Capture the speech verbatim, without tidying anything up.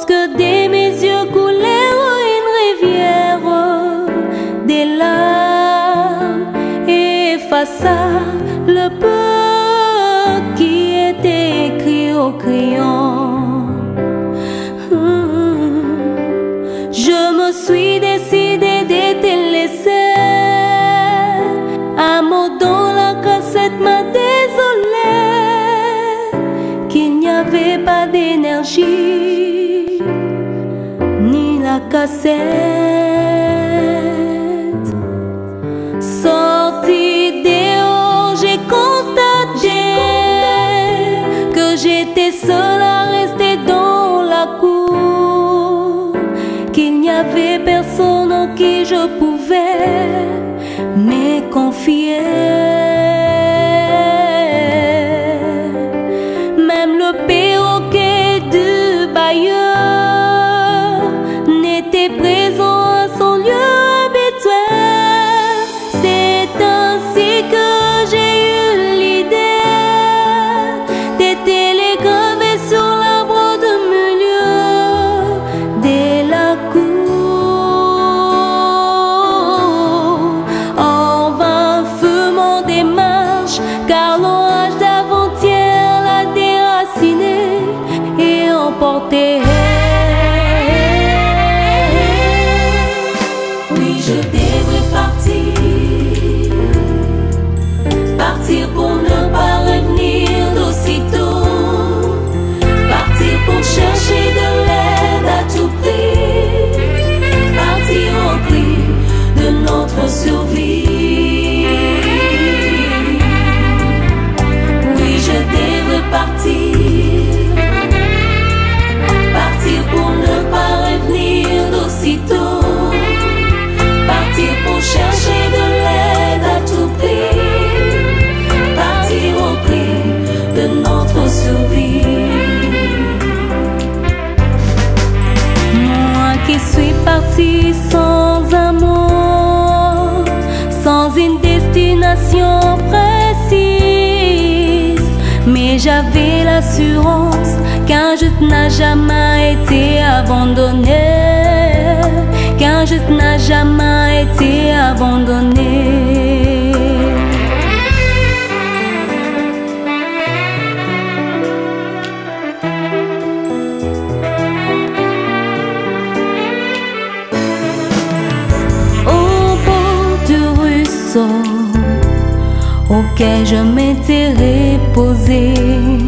lorsque de mes yeux coulèrent une rivière, des larmes effaça le peu qui était écrit au crayon. Je me suis décidé de te laisser. Un mot dans la cassette m'a désolé qu'il n'y avait pas d'énergie, ni la cassette. Sorti dehors, j'ai constaté que j'étais seule à rester dans la cour, qu'il n'y avait personne en qui je pouvais me confier. Même le perroquet du bailleur n'était présent à son lieu habituel. C'est ainsi que j'ai eu l'idée de télégraver sur l'arbre de milieu de la cour. En vain fut mon démarche, car l'orage d'avant-hier l'a déraciné et emporté. Oui, je devrais partir, partir pour ne pas revenir d'aussitôt, partir pour chercher de l'aide à tout prix, partir au prix de notre survie. Oui, je devrais partir, partir pour ne pas revenir d'aussitôt, partir pour chercher de l'aide à tout prix, partir au prix de notre survie. Moi qui suis partie sans amour, sans une destination précise, mais j'avais l'assurance qu'un jeune n'a jamais été abandonné, qu'un jeune n'a jamais été abandonné. Au bord du ruisseau auquel je m'étais reposée,